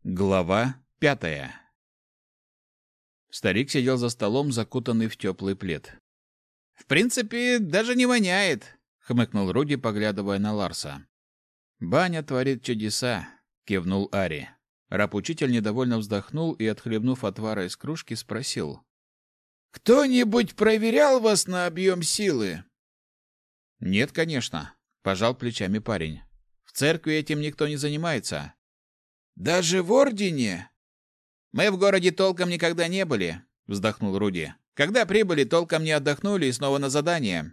Глава 5. Старик сидел за столом, закутанный в теплый плед. «В принципе, даже не воняет», — хмыкнул Руди, поглядывая на Ларса. «Баня творит чудеса», — кивнул Ари. Раб-учитель недовольно вздохнул и, отхлебнув отвара из кружки, спросил. «Кто-нибудь проверял вас на объем силы?» «Нет, конечно», — пожал плечами парень. «В церкви этим никто не занимается». «Даже в ордене?» «Мы в городе толком никогда не были», — вздохнул Руди. «Когда прибыли, толком не отдохнули и снова на задание».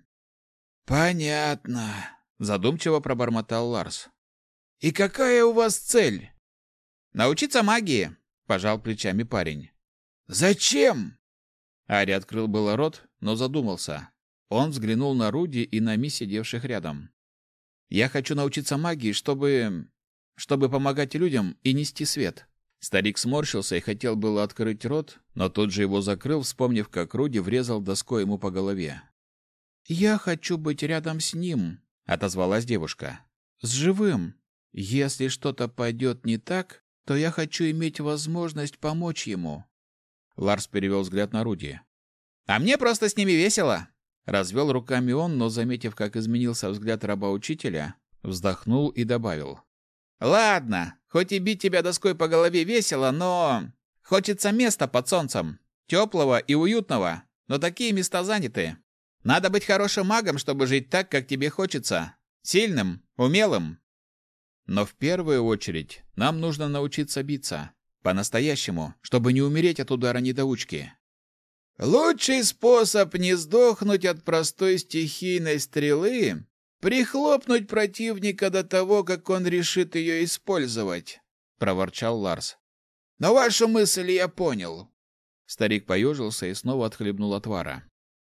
«Понятно», — задумчиво пробормотал Ларс. «И какая у вас цель?» «Научиться магии», — пожал плечами парень. «Зачем?» Ари открыл было рот, но задумался. Он взглянул на Руди и на Ми, сидевших рядом. «Я хочу научиться магии, чтобы помогать людям и нести свет». Старик сморщился и хотел было открыть рот, но тут же его закрыл, вспомнив, как Руди врезал доской ему по голове. «Я хочу быть рядом с ним», — отозвалась девушка. «С живым. Если что-то пойдет не так, то я хочу иметь возможность помочь ему». Ларс перевел взгляд на Руди. «А мне просто с ними весело!» Развел руками он, но, заметив, как изменился взгляд раба-учителя, вздохнул и добавил. «Ладно, хоть и бить тебя доской по голове весело, но... Хочется места под солнцем. Теплого и уютного, но такие места заняты. Надо быть хорошим магом, чтобы жить так, как тебе хочется. Сильным, умелым. Но в первую очередь нам нужно научиться биться. По-настоящему, чтобы не умереть от удара недоучки». «Лучший способ не сдохнуть от простой стихийной стрелы — прихлопнуть противника до того, как он решит ее использовать», — проворчал Ларс. «Но вашу мысль я понял». Старик поежился и снова отхлебнул отвара.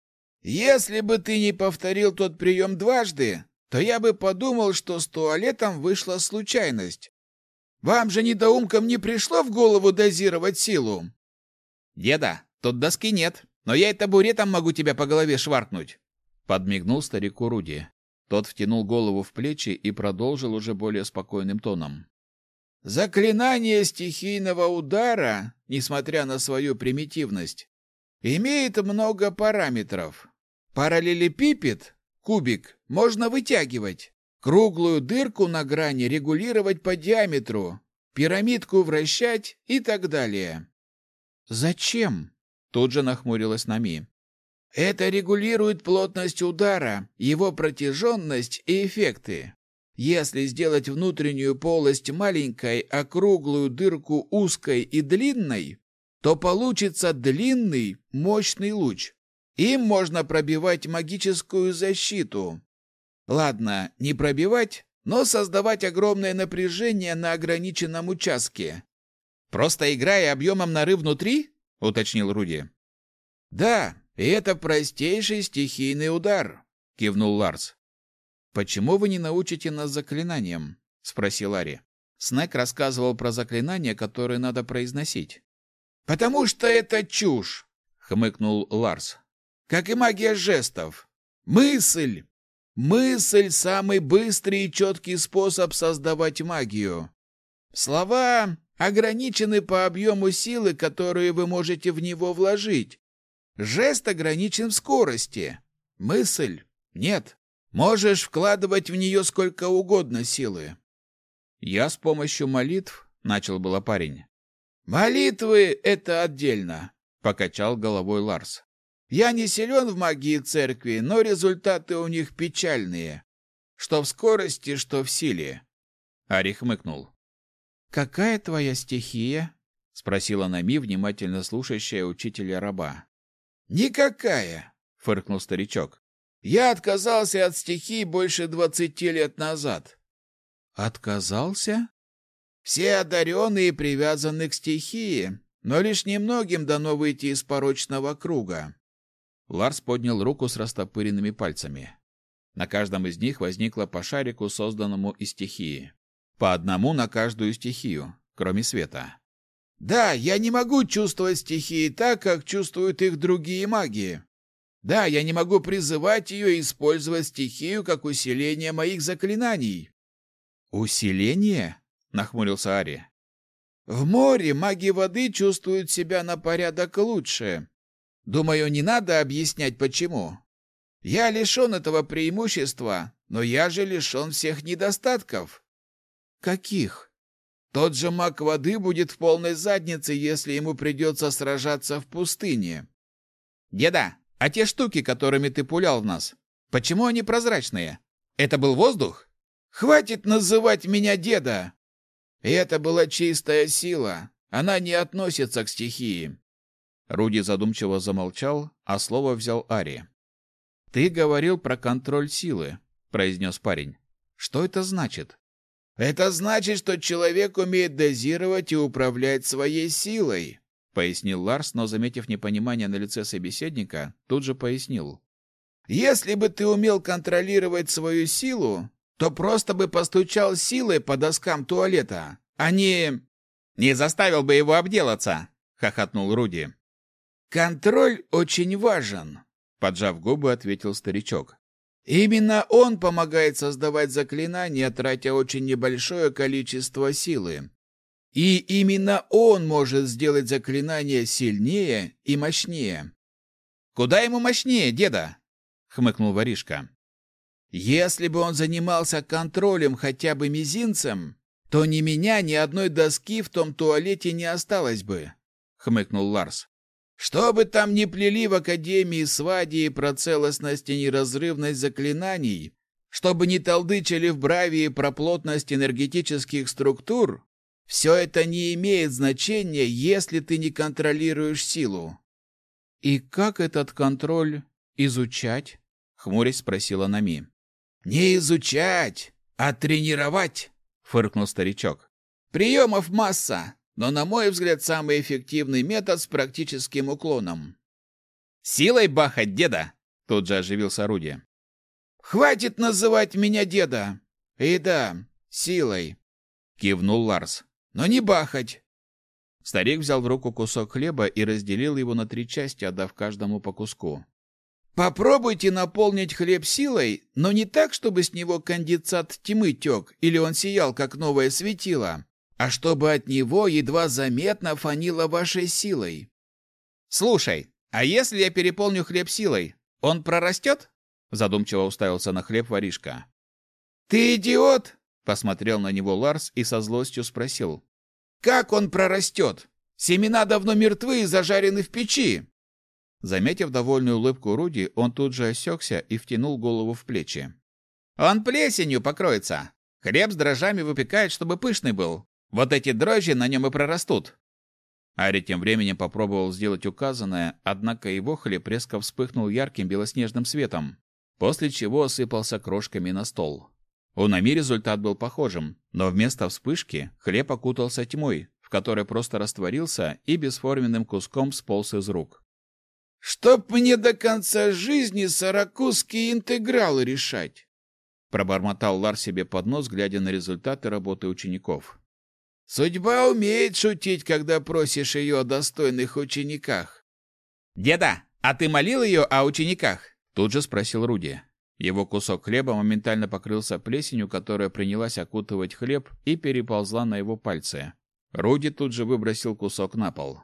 «Если бы ты не повторил тот прием дважды, то я бы подумал, что с туалетом вышла случайность. Вам же, недоумкам, не пришло в голову дозировать силу?» «Деда, тут доски нет, но я и табуретом могу тебя по голове шваркнуть», — подмигнул старику Руди. Тот втянул голову в плечи и продолжил уже более спокойным тоном. «Заклинание стихийного удара, несмотря на свою примитивность, имеет много параметров. Параллелепипед, кубик, можно вытягивать, круглую дырку на грани регулировать по диаметру, пирамидку вращать и так далее». «Зачем?» — тут же нахмурилась Нами. «Это регулирует плотность удара, его протяженность и эффекты. Если сделать внутреннюю полость маленькой, а круглую дырку узкой и длинной, то получится длинный, мощный луч. Им можно пробивать магическую защиту. Ладно, не пробивать, но создавать огромное напряжение на ограниченном участке». «Просто играя объемом норы внутри?» — уточнил Руди. «Да, и это простейший стихийный удар», — кивнул Ларс. «Почему вы не научите нас заклинаниям?» — спросил Ари. Снэк рассказывал про заклинания, которые надо произносить. «Потому что это чушь», — хмыкнул Ларс. «Как и магия жестов. Мысль! Мысль — самый быстрый и четкий способ создавать магию. Слова ограничены по объему силы, которую вы можете в него вложить. Жест ограничен в скорости. Мысль — нет. Можешь вкладывать в нее сколько угодно силы». «Я с помощью молитв», — начал было парень. «Молитвы — это отдельно», — покачал головой Ларс. «Я не силен в магии церкви, но результаты у них печальные. Что в скорости, что в силе». Ари хмыкнул. «Какая твоя стихия?» — спросила Нами, внимательно слушающая учителя раба. «Никакая», — фыркнул старичок. «Я отказался от стихий больше 20 лет назад». «Отказался?» «Все одаренные привязаны к стихии, но лишь немногим дано выйти из порочного круга». Ларс поднял руку с растопыренными пальцами. На каждом из них возникло по шарику, созданному из стихии. По одному на каждую стихию, кроме света. «Да, я не могу чувствовать стихии так, как чувствуют их другие маги. Да, я не могу призывать ее и использовать стихию как усиление моих заклинаний». «Усиление?» — нахмурился Ари. В море маги воды чувствуют себя на порядок лучше. Думаю, не надо объяснять, почему. Я лишен этого преимущества, но я же лишен всех недостатков. Каких? Тот же маг воды будет в полной заднице, если ему придется сражаться в пустыне. Деда, а те штуки, которыми ты пулял в нас, почему они прозрачные? Это был воздух? Хватит называть меня деда. Это была чистая сила. Она не относится к стихии. Руди задумчиво замолчал, а слово взял Ари. «Ты говорил про контроль силы», — произнес парень. «Что это значит?» «Это значит, что человек умеет дозировать и управлять своей силой», — пояснил Ларс, но, заметив непонимание на лице собеседника, тут же пояснил. «Если бы ты умел контролировать свою силу, то просто бы постучал силой по доскам туалета, а не...» «Не заставил бы его обделаться», — хохотнул Руди. «Контроль очень важен», — поджав губы, ответил старичок. «Именно он помогает создавать заклинания, тратя очень небольшое количество силы. И именно он может сделать заклинание сильнее и мощнее». «Куда ему мощнее, деда?» — хмыкнул воришка. «Если бы он занимался контролем хотя бы мизинцем, то ни меня, ни одной доски в том туалете не осталось бы», — хмыкнул Ларс. «Что бы там ни плели в Академии Свадии про целостность и неразрывность заклинаний, чтобы не толдычили в Бравии про плотность энергетических структур, все это не имеет значения, если ты не контролируешь силу». «И как этот контроль изучать?» — хмурясь спросила Нами. «Не изучать, а тренировать», — фыркнул старичок. «Приемов масса, но, на мой взгляд, самый эффективный метод с практическим уклоном». «Силой бахать, деда!» — тут же оживился Руди. «Хватит называть меня деда!» «И да, силой», — кивнул Ларс. «Но не бахать!» Старик взял в руку кусок хлеба и разделил его на 3 части, отдав каждому по куску. «Попробуйте наполнить хлеб силой, но не так, чтобы с него конденсат тьмы тек или он сиял, как новое светило, а чтобы от него едва заметно фанило вашей силой». «Слушай, а если я переполню хлеб силой, он прорастет?» Задумчиво уставился на хлеб воришка. «Ты идиот?» — посмотрел на него Ларс и со злостью спросил. «Как он прорастет? Семена давно мертвы и зажарены в печи». Заметив довольную улыбку Руди, он тут же осекся и втянул голову в плечи. «Он плесенью покроется. Хлеб с дрожжами выпекают, чтобы пышный был. Вот эти дрожжи на нем и прорастут». Ари тем временем попробовал сделать указанное, однако его хлеб резко вспыхнул ярким белоснежным светом, после чего осыпался крошками на стол. У Нами результат был похожим, но вместо вспышки хлеб окутался тьмой, в которой просто растворился и бесформенным куском сполз из рук. «Чтоб мне до конца жизни сорокузские интегралы решать!» Пробормотал Ларс себе под нос, глядя на результаты работы учеников. «Судьба умеет шутить, когда просишь ее о достойных учениках». «Деда, а ты молил ее о учениках?» Тут же спросил Руди. Его кусок хлеба моментально покрылся плесенью, которая принялась окутывать хлеб и переползла на его пальцы. Руди тут же выбросил кусок на пол.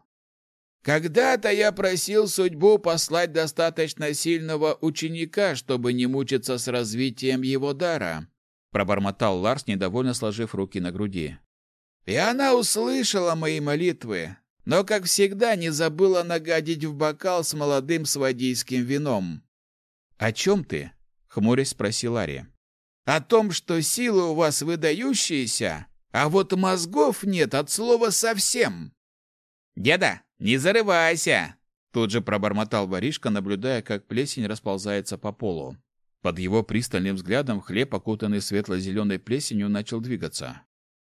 «Когда-то я просил судьбу послать достаточно сильного ученика, чтобы не мучиться с развитием его дара», пробормотал Ларс, недовольно сложив руки на груди. «И она услышала мои молитвы, но, как всегда, не забыла нагадить в бокал с молодым свадийским вином». «О чем ты?» — хмурясь спросил Ари. «О том, что силы у вас выдающиеся, а вот мозгов нет от слова совсем». «Деда, не зарывайся!» Тут же пробормотал воришка, наблюдая, как плесень расползается по полу. Под его пристальным взглядом хлеб, окутанный светло-зеленой плесенью, начал двигаться.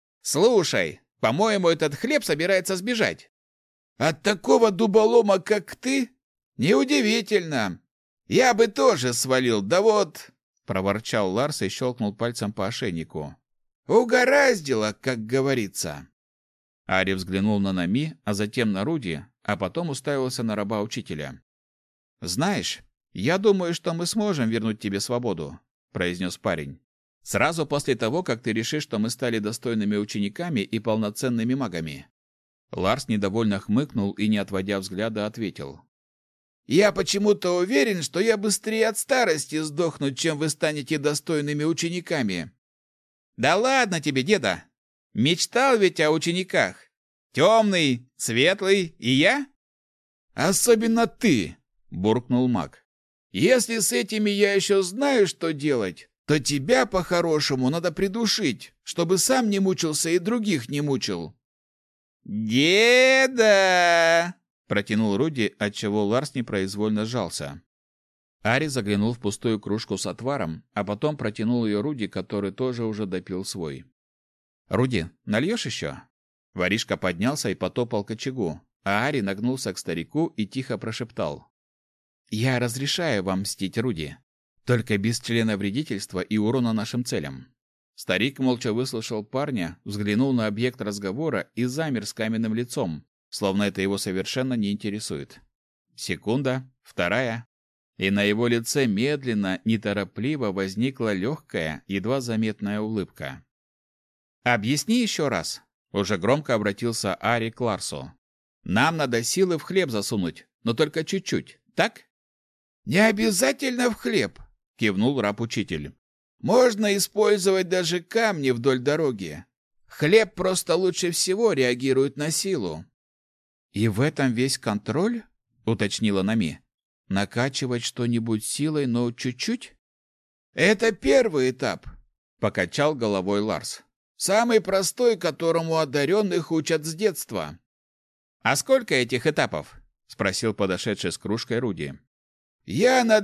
«Слушай, по-моему, этот хлеб собирается сбежать». «От такого дуболома, как ты? Неудивительно. Я бы тоже свалил, да вот...» проворчал Ларс и щелкнул пальцем по ошейнику. «Угораздило, как говорится». Ари взглянул на Нами, а затем на Руди, а потом уставился на раба учителя. «Знаешь, я думаю, что мы сможем вернуть тебе свободу», — произнес парень. «Сразу после того, как ты решишь, что мы стали достойными учениками и полноценными магами. Ларс недовольно хмыкнул и, не отводя взгляда, ответил. «Я почему-то уверен, что я быстрее от старости сдохну, чем вы станете достойными учениками». «Да ладно тебе, деда! Мечтал ведь о учениках. Темный, светлый и я?» «Особенно ты!» – буркнул маг. «Если с этими я еще знаю, что делать, то тебя, по-хорошему, надо придушить, чтобы сам не мучился и других не мучил». «Деда!» – протянул Руди, отчего Ларс непроизвольно сжался. Ари заглянул в пустую кружку с отваром, а потом протянул ее Руди, который тоже уже допил свой. «Руди, нальешь еще?» Воришка поднялся и потопал к очагу, а Ари нагнулся к старику и тихо прошептал. «Я разрешаю вам мстить, Руди, только без члена вредительства и урона нашим целям». Старик молча выслушал парня, взглянул на объект разговора и замер с каменным лицом, словно это его совершенно не интересует. Секунда, вторая, и на его лице медленно, неторопливо возникла легкая, едва заметная улыбка. «Объясни еще раз», — уже громко обратился Ари к Ларсу. «Нам надо силы в хлеб засунуть, но только чуть-чуть, так?» «Не обязательно в хлеб», — кивнул раб-учитель. «Можно использовать даже камни вдоль дороги. Хлеб просто лучше всего реагирует на силу». «И в этом весь контроль?» — уточнила Нами. «Накачивать что-нибудь силой, но чуть-чуть?» «Это первый этап», — покачал головой Ларс. «Самый простой, которому одаренных учат с детства». «А сколько этих этапов?» — спросил подошедший с кружкой Руди. «Я на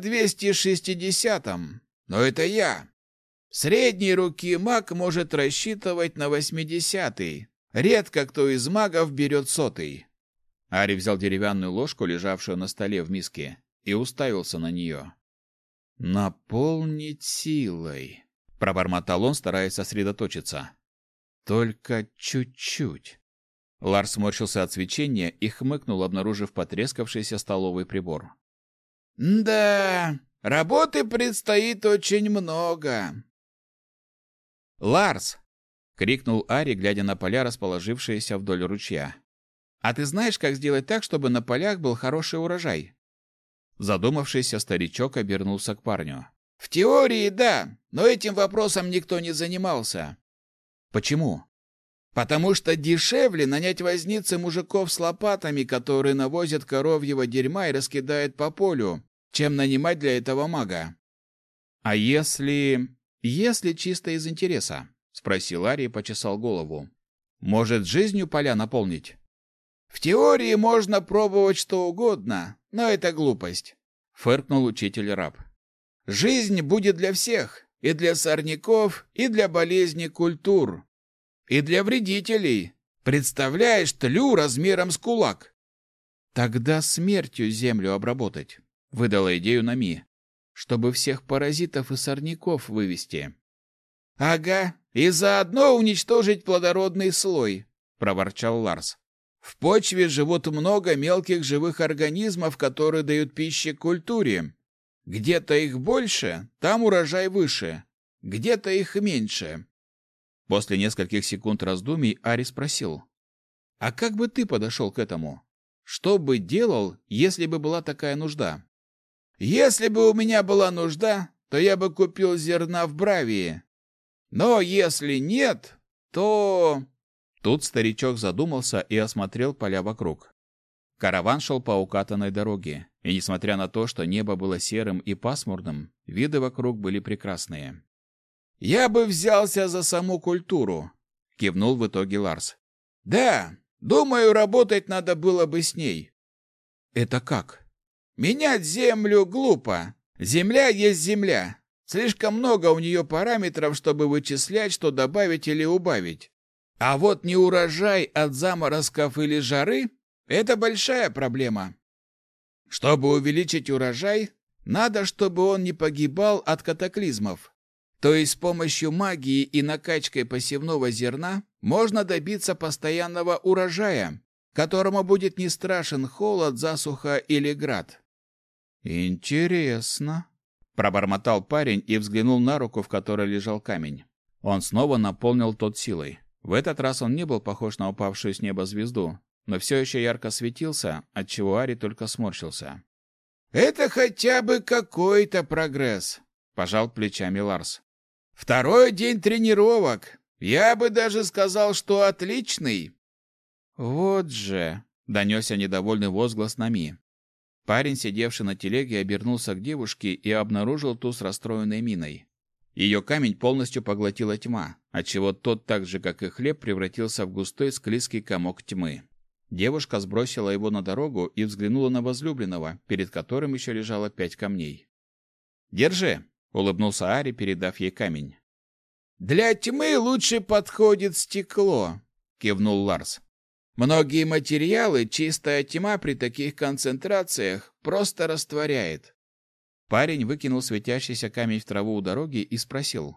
260-м, но это я. Средней руки маг может рассчитывать на 80-й. Редко кто из магов берет 100-й». Ари взял деревянную ложку, лежавшую на столе в миске, и уставился на нее. «Наполнить силой», — пробормотал он, стараясь сосредоточиться. «Только чуть-чуть». Ларс сморщился от свечения и хмыкнул, обнаружив потрескавшийся столовый прибор. «Да, работы предстоит очень много». «Ларс!» — крикнул Ари, глядя на поля, расположившиеся вдоль ручья. «А ты знаешь, как сделать так, чтобы на полях был хороший урожай?» Задумавшийся старичок обернулся к парню. «В теории, да, но этим вопросом никто не занимался». «Почему?» «Потому что дешевле нанять возницы мужиков с лопатами, которые навозят коровьего дерьма и раскидают по полю, чем нанимать для этого мага». «А если чисто из интереса?» — спросил Ари и почесал голову. «Может, жизнью поля наполнить?» «В теории можно пробовать что угодно, но это глупость», — фыркнул учитель-раб. «Жизнь будет для всех, и для сорняков, и для болезней культур, и для вредителей. Представляешь, тлю размером с кулак». «Тогда смертью землю обработать», — выдала идею Нами, «чтобы всех паразитов и сорняков вывести». «Ага, и заодно уничтожить плодородный слой», — проворчал Ларс. «В почве живут много мелких живых организмов, которые дают пищу культуре. Где-то их больше, там урожай выше, где-то их меньше». После нескольких секунд раздумий Ари спросил. «А как бы ты подошел к этому? Что бы делал, если бы была такая нужда?» «Если бы у меня была нужда, то я бы купил зерна в Бравии. Но если нет, то...» Тут старичок задумался и осмотрел поля вокруг. Караван шел по укатанной дороге, и несмотря на то, что небо было серым и пасмурным, виды вокруг были прекрасные. «Я бы взялся за саму культуру», — кивнул в итоге Ларс. «Да, думаю, работать надо было бы с ней». «Это как?» «Менять землю глупо. Земля есть земля. Слишком много у нее параметров, чтобы вычислять, что добавить или убавить. А вот неурожай от заморозков или жары – это большая проблема. Чтобы увеличить урожай, надо, чтобы он не погибал от катаклизмов. То есть с помощью магии и накачкой посевного зерна можно добиться постоянного урожая, которому будет не страшен холод, засуха или град». «Интересно», — пробормотал парень и взглянул на руку, в которой лежал камень. Он снова наполнил тот силой. В этот раз он не был похож на упавшую с неба звезду, но все еще ярко светился, отчего Ари только сморщился. «Это хотя бы какой-то прогресс», — пожал плечами Ларс. «Второй день тренировок. Я бы даже сказал, что отличный». «Вот же!» — донесся недовольный возглас Нами. Парень, сидевший на телеге, обернулся к девушке и обнаружил ту с расстроенной миной. Ее камень полностью поглотила тьма, отчего тот, так же как и хлеб, превратился в густой склизкий комок тьмы. Девушка сбросила его на дорогу и взглянула на возлюбленного, перед которым еще лежало 5 камней. «Держи!» — улыбнулся Ари, передав ей камень. «Для тьмы лучше подходит стекло», — кивнул Ларс. «Многие материалы чистая тьма при таких концентрациях просто растворяет». Парень выкинул светящийся камень в траву у дороги и спросил: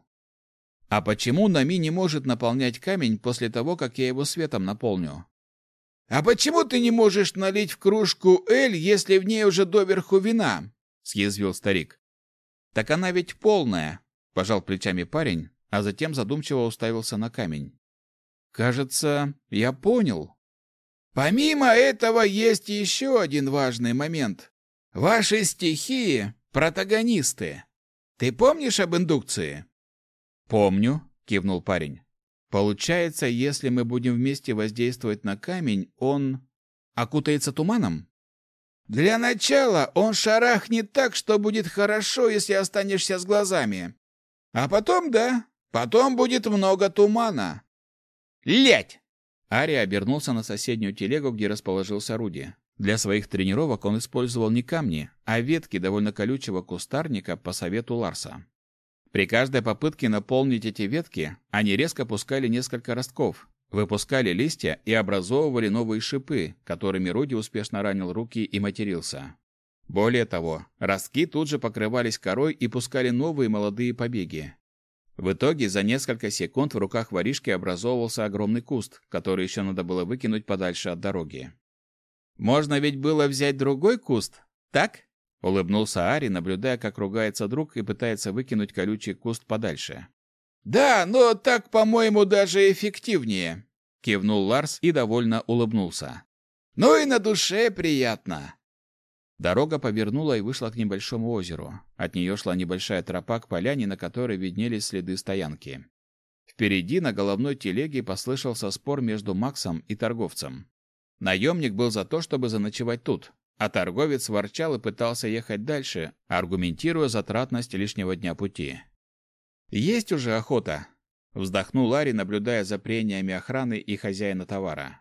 «А почему Нами не может наполнять камень после того, как я его светом наполню?» «А почему ты не можешь налить в кружку эль, если в ней уже доверху вина?» — съязвил старик. «Так она ведь полная», — пожал плечами парень, а затем задумчиво уставился на камень. «Кажется, я понял». «Помимо этого есть еще один важный момент. Ваши стихии — протагонисты. Ты помнишь об индукции?» «Помню», — кивнул парень. «Получается, если мы будем вместе воздействовать на камень, он окутается туманом?» «Для начала он шарахнет так, что будет хорошо, если останешься с глазами. А потом, да, потом будет много тумана». «Лядь!» Ари обернулся на соседнюю телегу, где расположился Руди. Для своих тренировок он использовал не камни, а ветки довольно колючего кустарника по совету Ларса. При каждой попытке наполнить эти ветки, они резко пускали несколько ростков, выпускали листья и образовывали новые шипы, которыми Руди успешно ранил руки и матерился. Более того, ростки тут же покрывались корой и пускали новые молодые побеги. В итоге за несколько секунд в руках воришки образовывался огромный куст, который еще надо было выкинуть подальше от дороги. «Можно ведь было взять другой куст, так?» — улыбнулся Ари, наблюдая, как ругается друг и пытается выкинуть колючий куст подальше. «Да, но так, по-моему, даже эффективнее», — кивнул Ларс и довольно улыбнулся. «Ну и на душе приятно». Дорога повернула и вышла к небольшому озеру. От нее шла небольшая тропа к поляне, на которой виднелись следы стоянки. Впереди на головной телеге послышался спор между Максом и торговцем. Наемник был за то, чтобы заночевать тут, а торговец ворчал и пытался ехать дальше, аргументируя затратность лишнего дня пути. «Есть уже охота», — вздохнул Ари, наблюдая за прениями охраны и хозяина товара.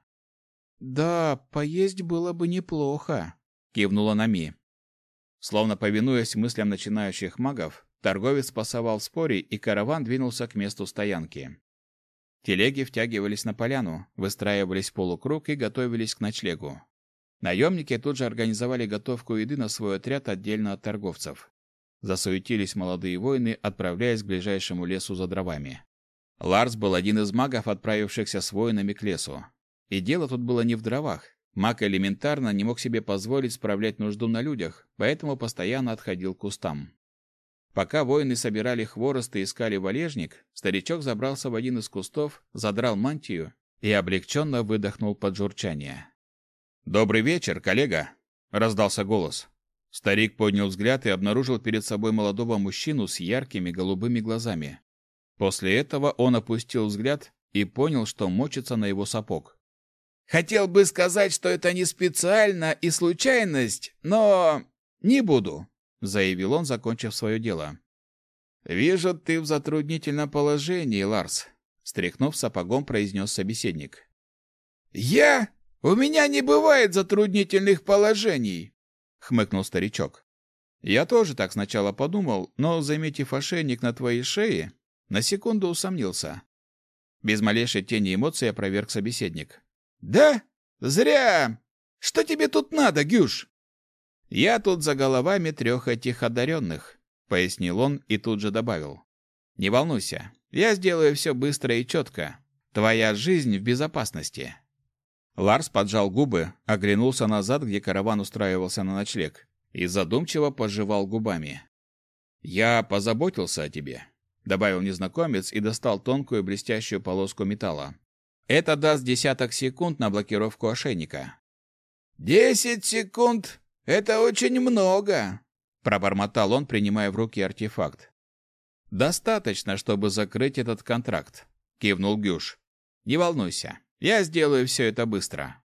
«Да, поесть было бы неплохо», — кивнула Нами. Словно повинуясь мыслям начинающих магов, торговец пасовал в споре, и караван двинулся к месту стоянки. Телеги втягивались на поляну, выстраивались в полукруг и готовились к ночлегу. Наемники тут же организовали готовку еды на свой отряд отдельно от торговцев. Засуетились молодые воины, отправляясь к ближайшему лесу за дровами. Ларс был один из магов, отправившихся с воинами к лесу. И дело тут было не в дровах. Маг элементарно не мог себе позволить справлять нужду на людях, поэтому постоянно отходил к кустам. Пока воины собирали хворост и искали валежник, старичок забрался в один из кустов, задрал мантию и облегченно выдохнул под журчание. «Добрый вечер, коллега!» — раздался голос. Старик поднял взгляд и обнаружил перед собой молодого мужчину с яркими голубыми глазами. После этого он опустил взгляд и понял, что мочится на его сапог. «Хотел бы сказать, что это не специально и случайность, но не буду», — заявил он, закончив свое дело. «Вижу, ты в затруднительном положении, Ларс», — стряхнув сапогом, произнес собеседник. «Я? У меня не бывает затруднительных положений», — хмыкнул старичок. «Я тоже так сначала подумал, но, заметив ошейник на твоей шее, на секунду усомнился». Без малейшей тени эмоций опроверг собеседник. «Да? Зря! Что тебе тут надо, Гюш?» «Я тут за головами 3 этих одаренных», — пояснил он и тут же добавил. «Не волнуйся, я сделаю все быстро и четко. Твоя жизнь в безопасности». Ларс поджал губы, оглянулся назад, где караван устраивался на ночлег, и задумчиво пожевал губами. «Я позаботился о тебе», — добавил незнакомец и достал тонкую блестящую полоску металла. Это даст десяток секунд на блокировку ошейника. 10 секунд — это очень много, пробормотал он, принимая в руки артефакт. Достаточно, чтобы закрыть этот контракт, кивнул Гюш. Не волнуйся, я сделаю все это быстро.